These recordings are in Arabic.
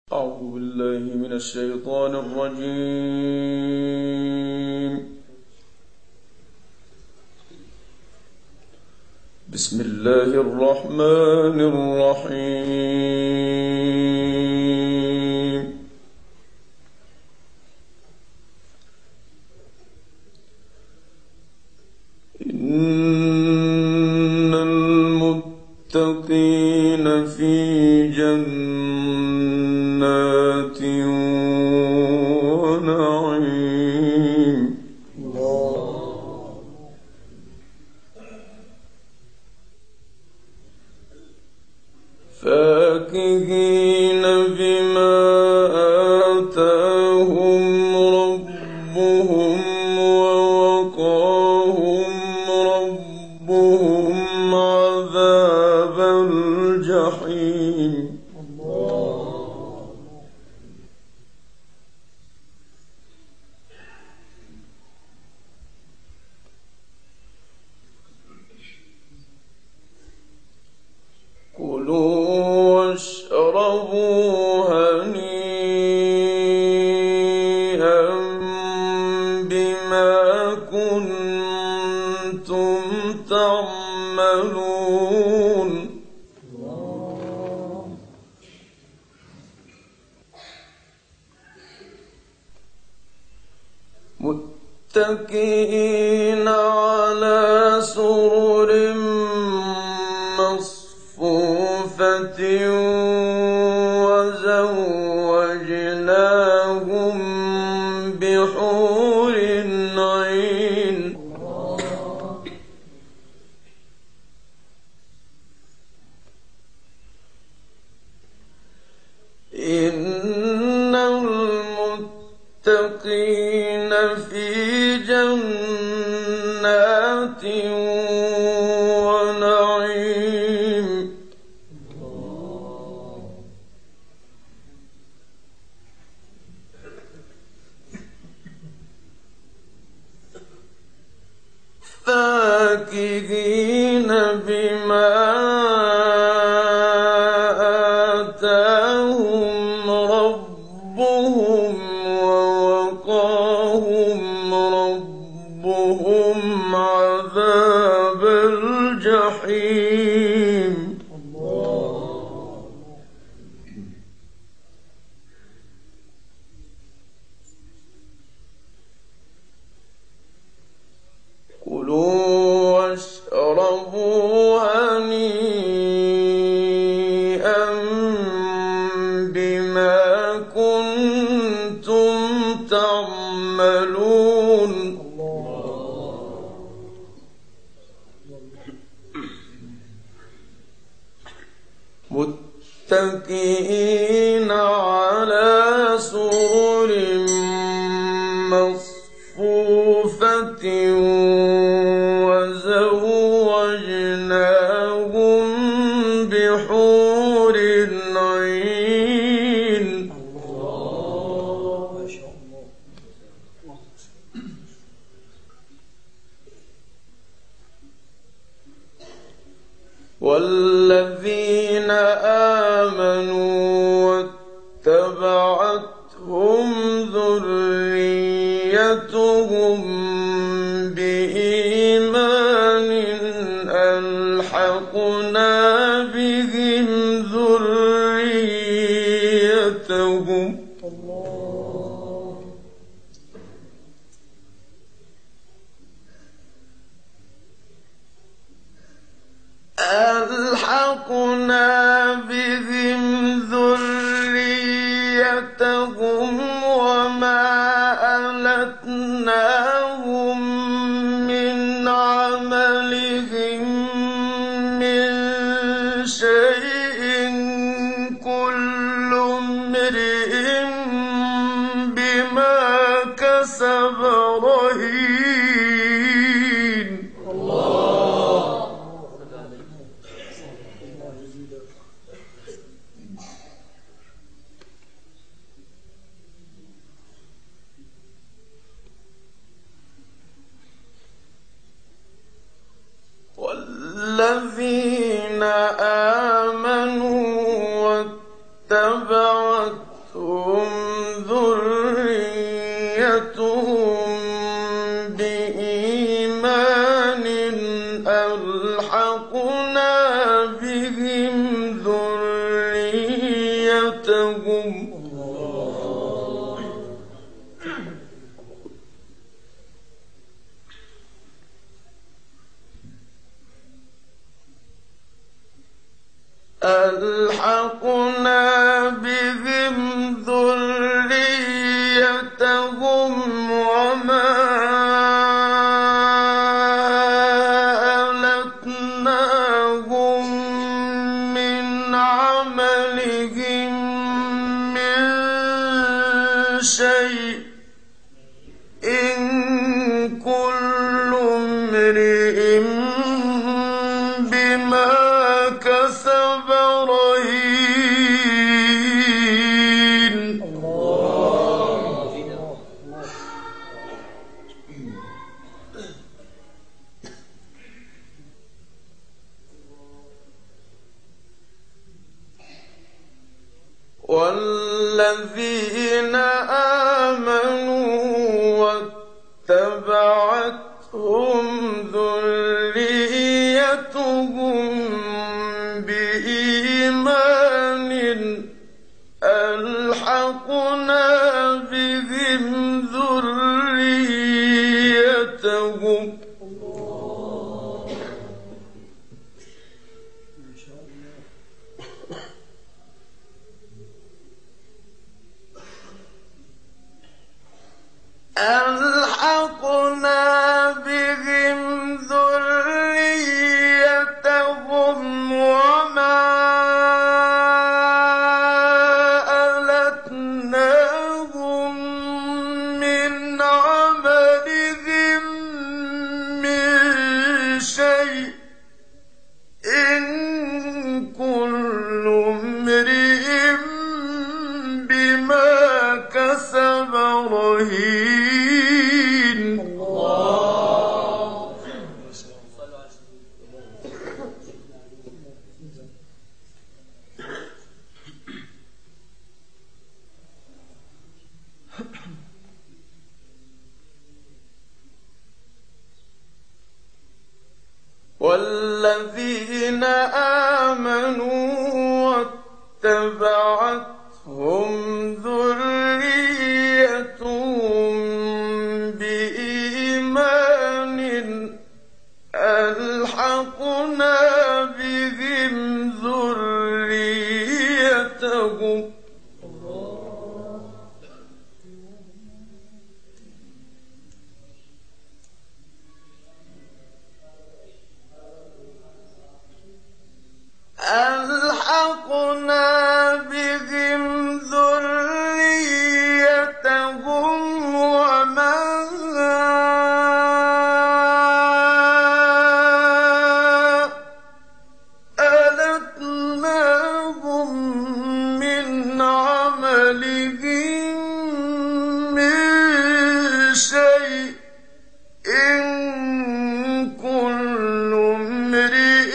أعوذ بالله من الشيطان الرجيم. بسم الله الرحمن الرحيم. إن المتقين في جنات ونعيم فاكهين بما آتاهم ربهم ووقاهم ربهم عذاب الجحيم. كلوا واشربوا هنيئا بما كنتم تعملون. متكئين على سرر مصفوفة وزوجناهم بحور عين. إن المتقين في جنات ونعيم فاكهين بما آتاهم ربهم ووقاهم ربهم عذاب الجحيم. كلوا واشربوا هنيئا بما كنتم تعملون. متكئين على سرر مصفوفة وزوجناهم بحور عين. والذين آمنوا واتبعتهم ذريتهم بإيمان ألحقنا بهم ذريتهم وما ألتناهم من عملهم من شيء كل امرئ بما كسب رهين. والذين آمنوا واتبعتهم ذريتهم بإيمان ألحقنا بهم ذريتهم وما ألتناهم من عملهم من شيء إن كل امرئ بما كسب رهين والذين آمنوا واتبعتهم ذريتهم بإيمان ألحقنا بهم ذريتهم وما ألتناهم من عملهم من شيء إن كل امرئ بما كسب رهين والذين آمنوا واتبعتهم ذريتهم بإيمان ألحقنا بهم ذريتهم وما ألتناهم من عملهم من شيء إن كل امرئ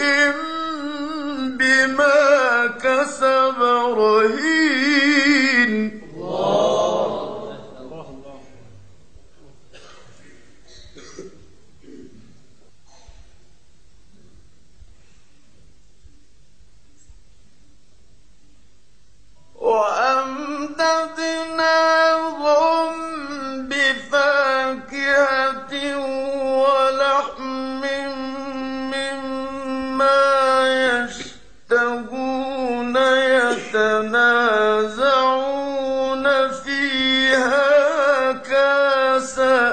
بما كسب رهين وأمددناهم بفاكهة ولحم مما يشتهون يتنازعون فيها كأسا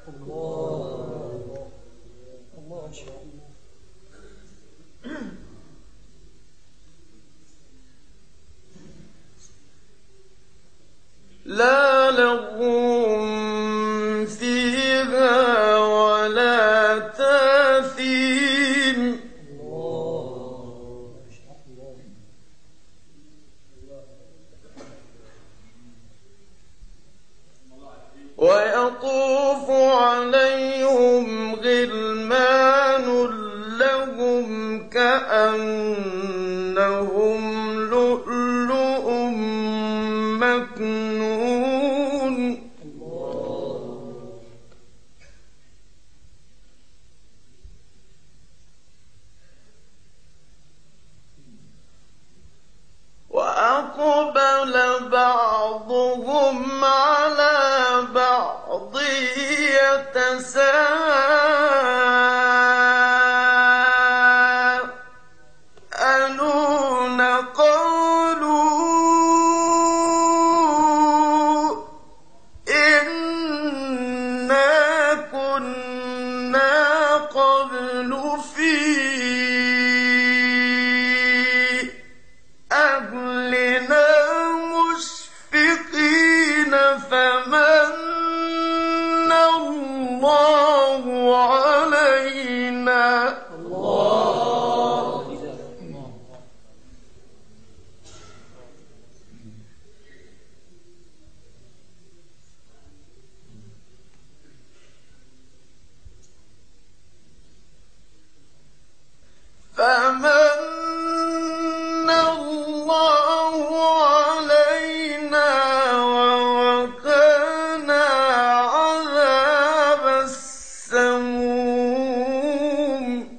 لا لغو فيها ولا تاثيم ويطوف عليهم غلمان لهم كأنهم لؤلؤ مكنون مكنون وأقبل بعضهم على بعض يتساءلون قالوا إنا كنا قبل في أهلنا مشفقين فمن الله علينا فمن الله علينا ووقانا عذاب السموم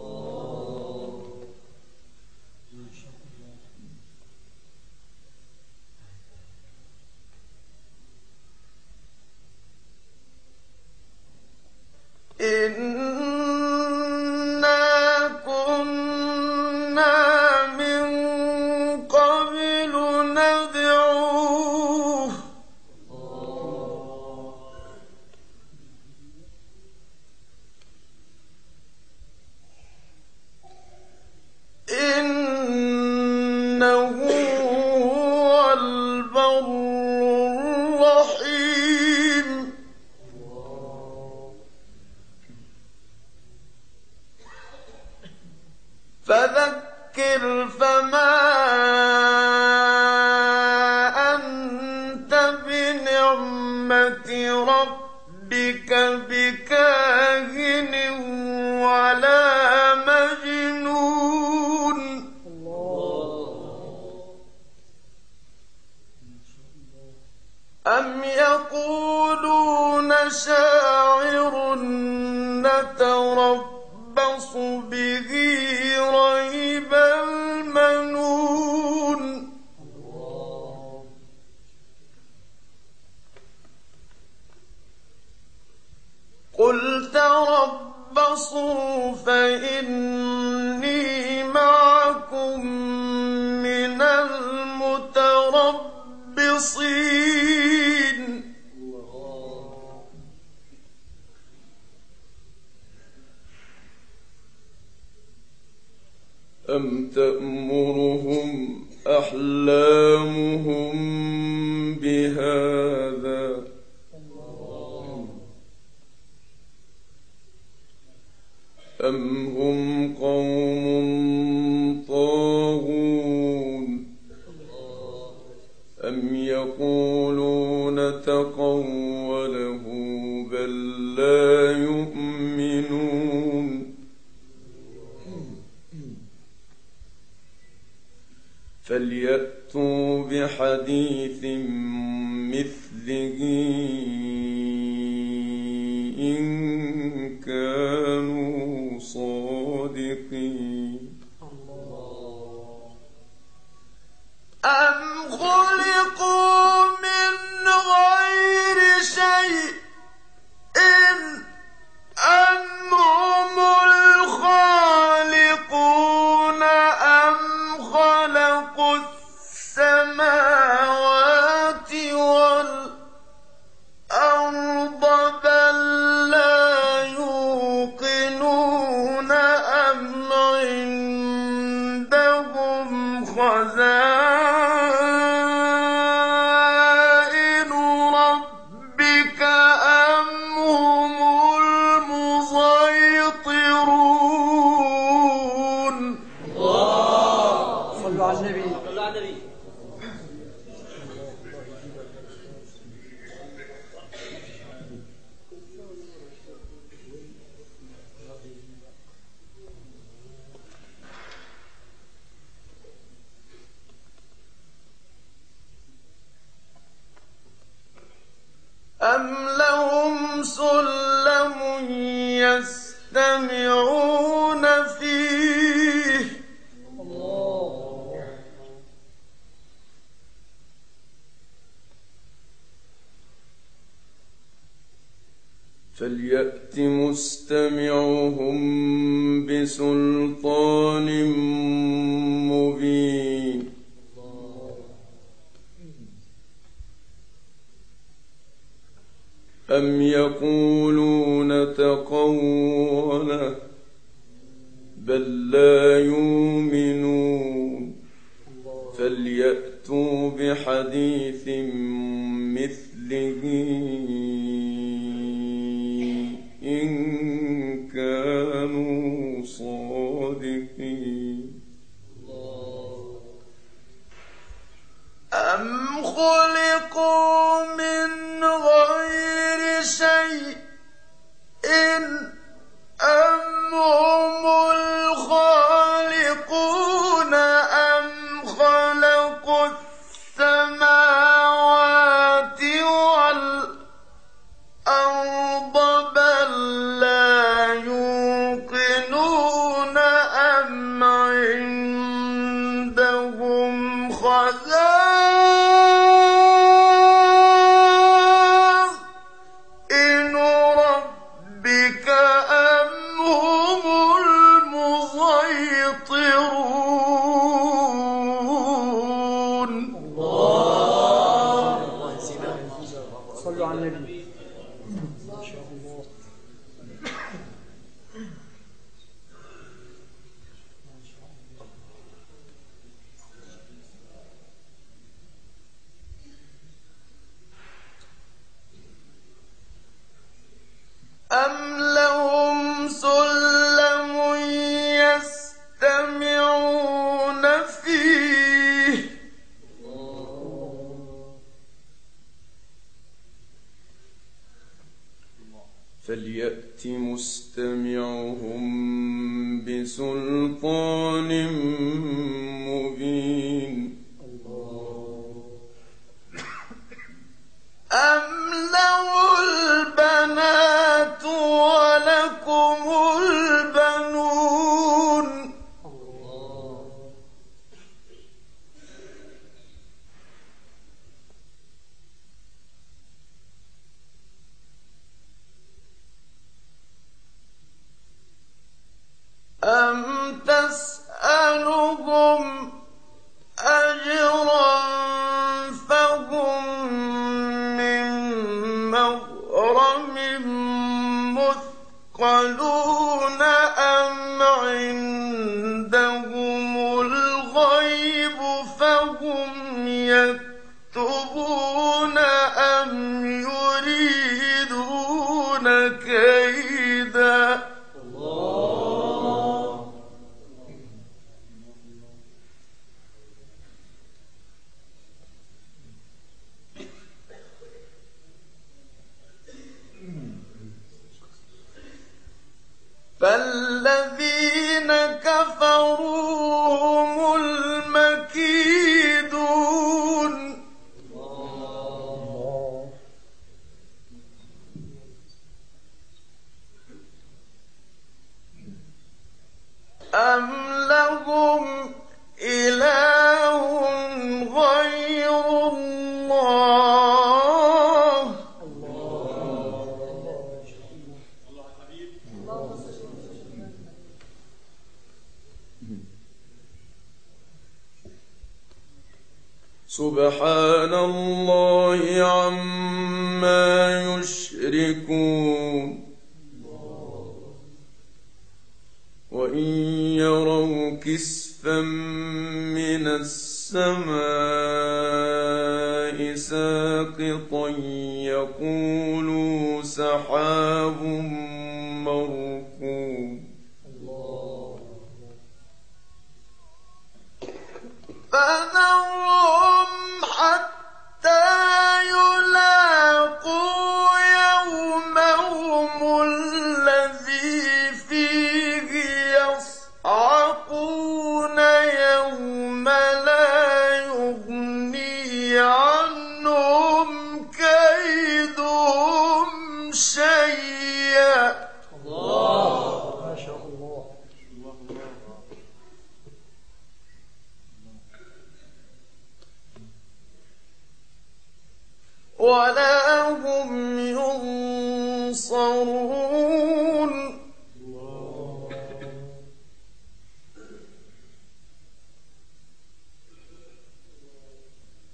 إنا كنا من قبل ندعوه إنه هو البر الرحيم فذكر فما أنت بنعمة ربك بكاهن ولا مجنون أم يقولون شاعر نتربص به ريب المنون قل تربصوا فإني معكم من المتربصين أم تأمرهم أحلامهم بهذا أم هم قوم طاغون أم يقولون تقوله بل لا يؤمنون فليأتوا بحديث مثله إن كانوا صادقين أم خلقوا من غير شيء أم هم الخالقون أم خلقوا السماوات والأرض بل لا يوقنون أم عندهم خزائن فليأت مستمعهم بسلطان مبين أم يقولون تقوله بل لا يؤمنون فليأتوا بحديث مثله إن كانوا صادقين أم خلقوا من غير شيء أم هم الخالقون أم خلقوا السماوات والأرض بل لا يوقنون أم عندهم خزائن ربك أم هم المسيطرون صلوا على النبي. ما شاء الله. أم لهم سلم يستمعون فيه فليأت مستمعهم بسلطان مبين أم له البنات ولكم البنون أم تسألهم أجرا فهم من مغرم مثقلون أم عندهم الغيب فهم يكتبون أم يريدون كيدا فالذين كفروا هم المكيدون أم لهم إله غير الله سبحان الله عما يشركون وإن يروا كسفا من السماء ساقطا يقولوا سحاب مركوم فذرهم حتى يلاقوا يومهم الذي فيه يصعقون يوم لا يغني عنهم كيدهم شيئا ما شاء الله. ولا هم ينصرون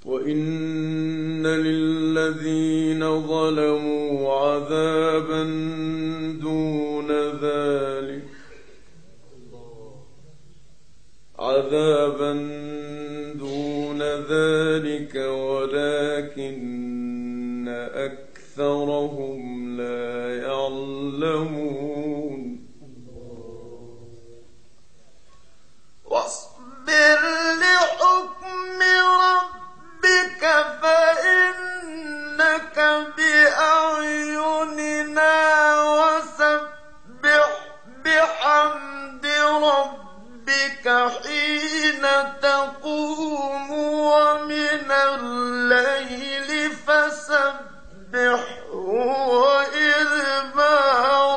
وإن للذين ظلموا عذابا دون ذلك ولكن أكثرهم لا يعلمون واصبر لحكم ربك فإنك بأعيننا وسبح بحمد ربك حين تقوم ومن الليل فسبحه وإدبار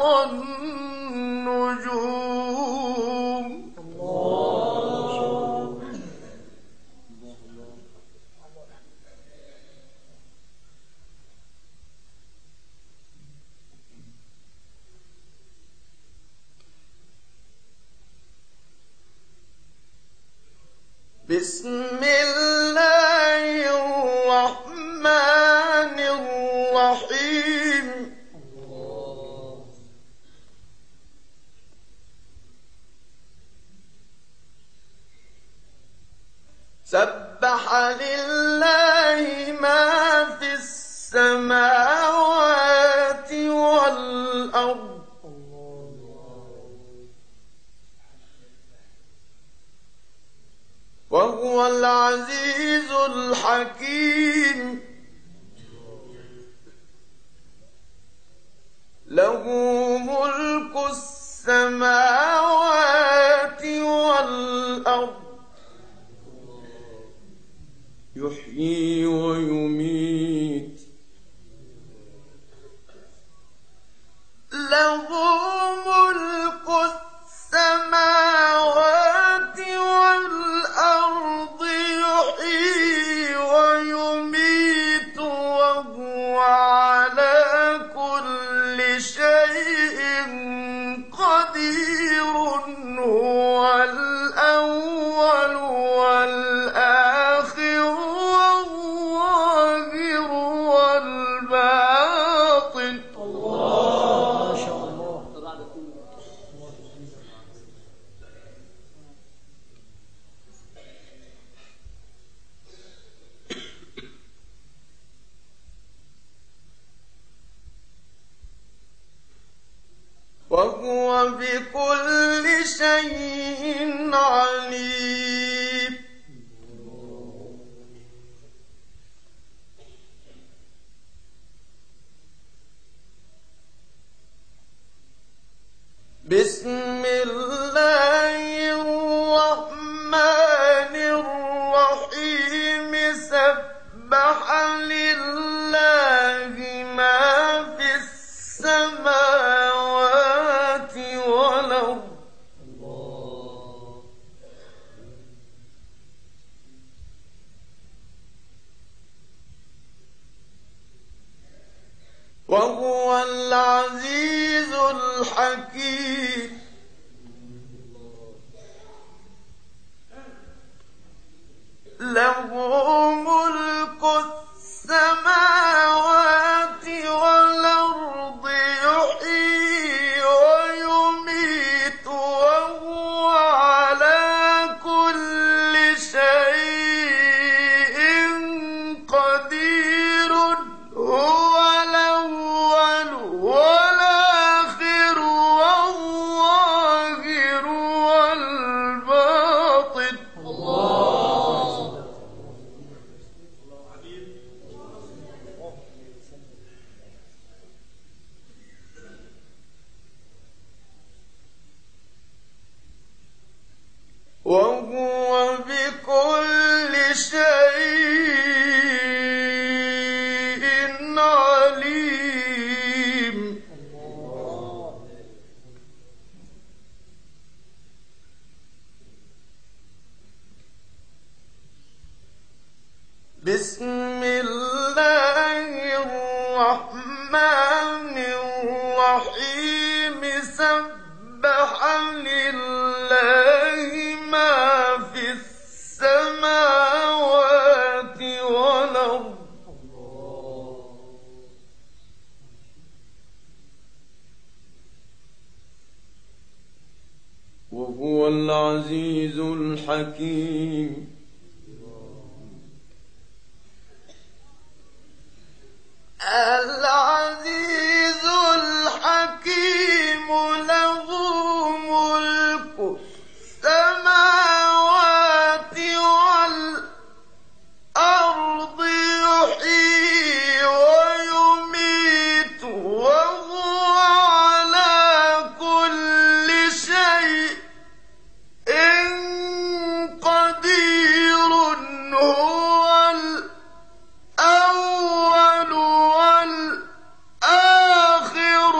النجوم بسم الله الرحمن الرحيم سبح لله ما في السماوات والأرض وهو العزيز الحكيم له ملك السماوات والأرض يحيي ويميت له ملك السماوات والأرض يحيي ويميت وهو على كل شيء قدير هو الأول والآخر والظاهر والباطن ما شاء الله. وهو بكل شيء عليم بسم الله الرحمن الرحيم سبح لله ما في السماوات والأرض وهو العزيز الحكيم له ملك السماوات والأرض يحيي ويميت وهو على كل شيء قدير هو الأول والآخر والظاهر والباطن وهو بكل شيء عليم بسم الله الرحمن الرحيم سبح لله ما في السماوات العزيز الحكيم. العزيز الحكيم له ملك السماوات والأرض يحيي ويميت وهو على كل شيء قدير. هو الأول والآخر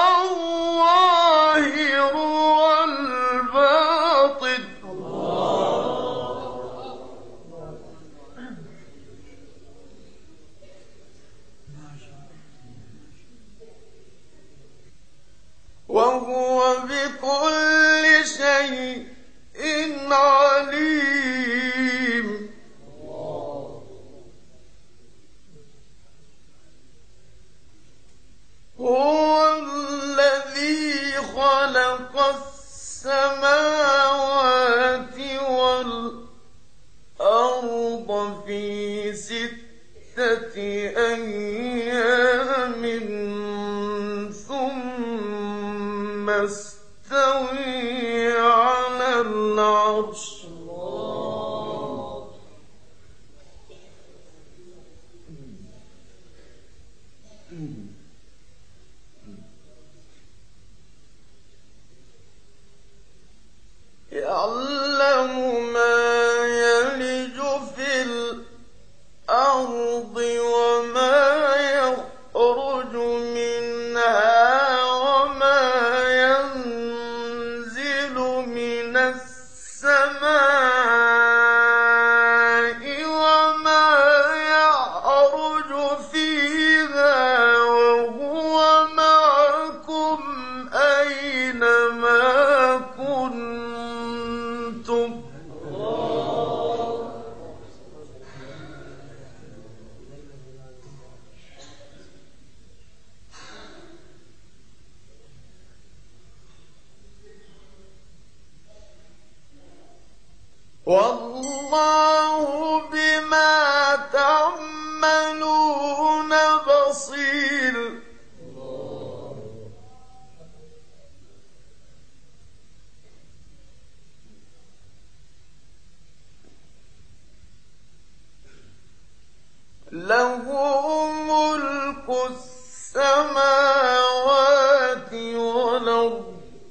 والظاهر والباطن. وهو بكل شيء عليم. هو الذي خلق السماوات والأرض في 6 أيام ثم استوى على العرش. يعلم ما يلج في الأرض وما يخرج منها وما ينزل من السماء وما يعرج فيها وهو معكم أينما كنتم. والله بما تعملون بصير. له ملك السماوات والأرض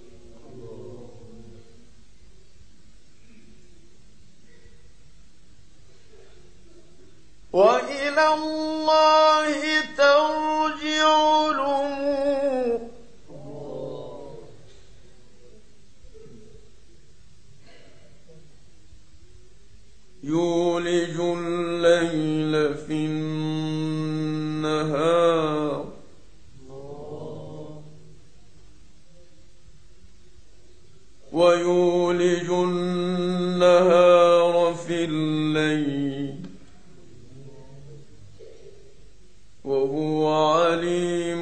وإلى الله ترجع الأمور. يولج الليل في النهار ويولج النهار في الليل وهو عليم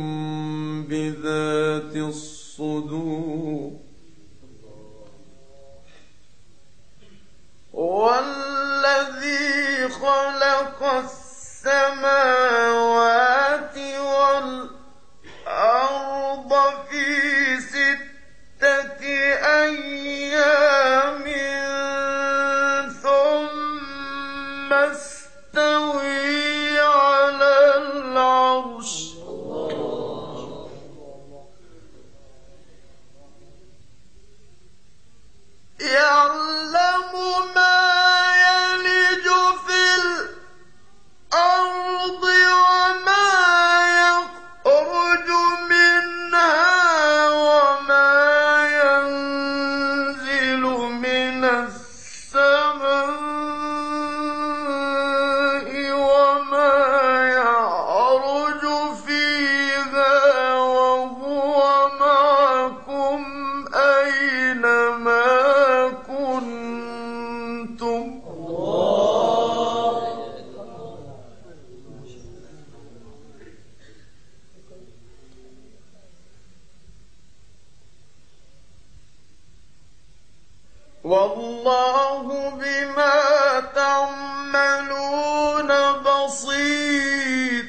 بذات الصدور. والذي خلق السماوات والأرض في 6 أيام ثم استوى على العرش. يعلم ما يلج في الأرض وما يخرج منها وما ينزل من السماء وما يعرج فيها وهو معكم أينما كنتم. والله بما تعملون بصير.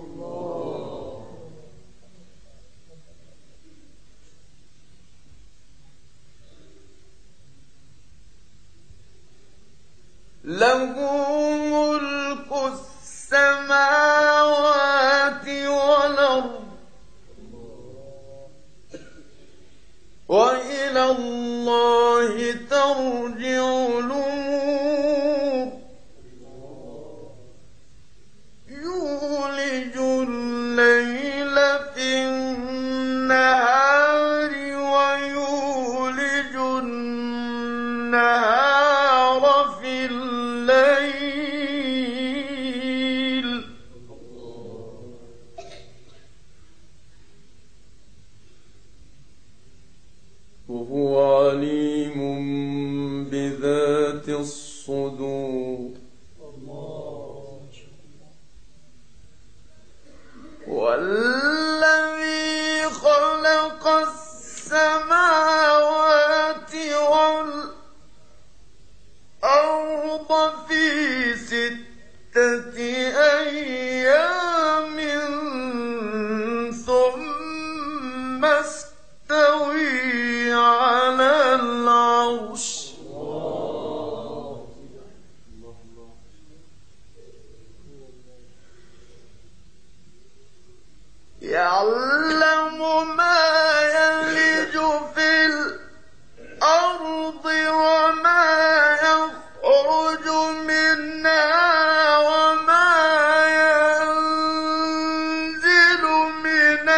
له ملك السماوات والأرض وإلى الله ترجع الأمور. يولج الليل في النهار ويولج النهار في الليل وهو عليم بذات الصدور. والذي خلق السماوات والأرض في 6 أيام ثم استوى على العرش. يعلم ما يلج في الأرض وما يخرج منها وما ينزل من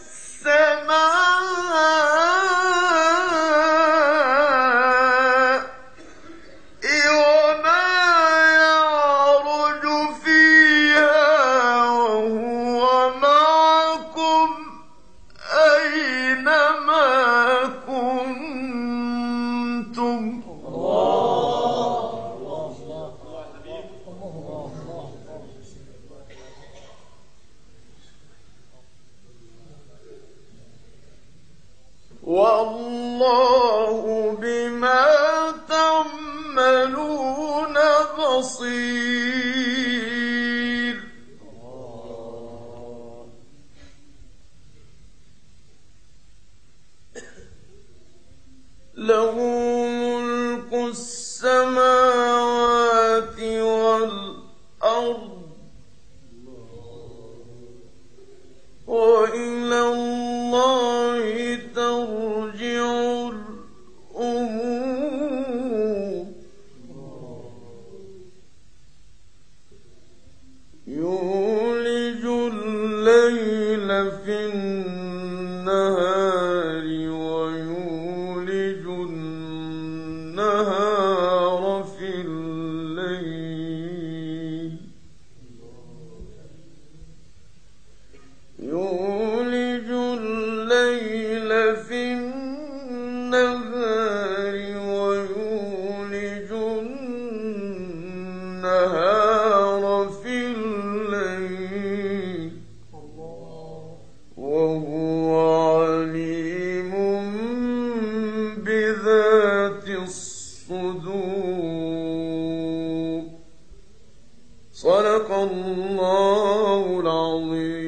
السماء وما يعرج فيها وهو معكم أينما كنتم. والله بما تعملون بصير. له ملك السماوات والأرض وإلى الله ترجع الأمور. يولج الليل في النهار ويولج النهار في الليل. يولج الليل في النهار ويولج النهار في الليل وهو عليم بذات الصدور. صدق الله العظيم.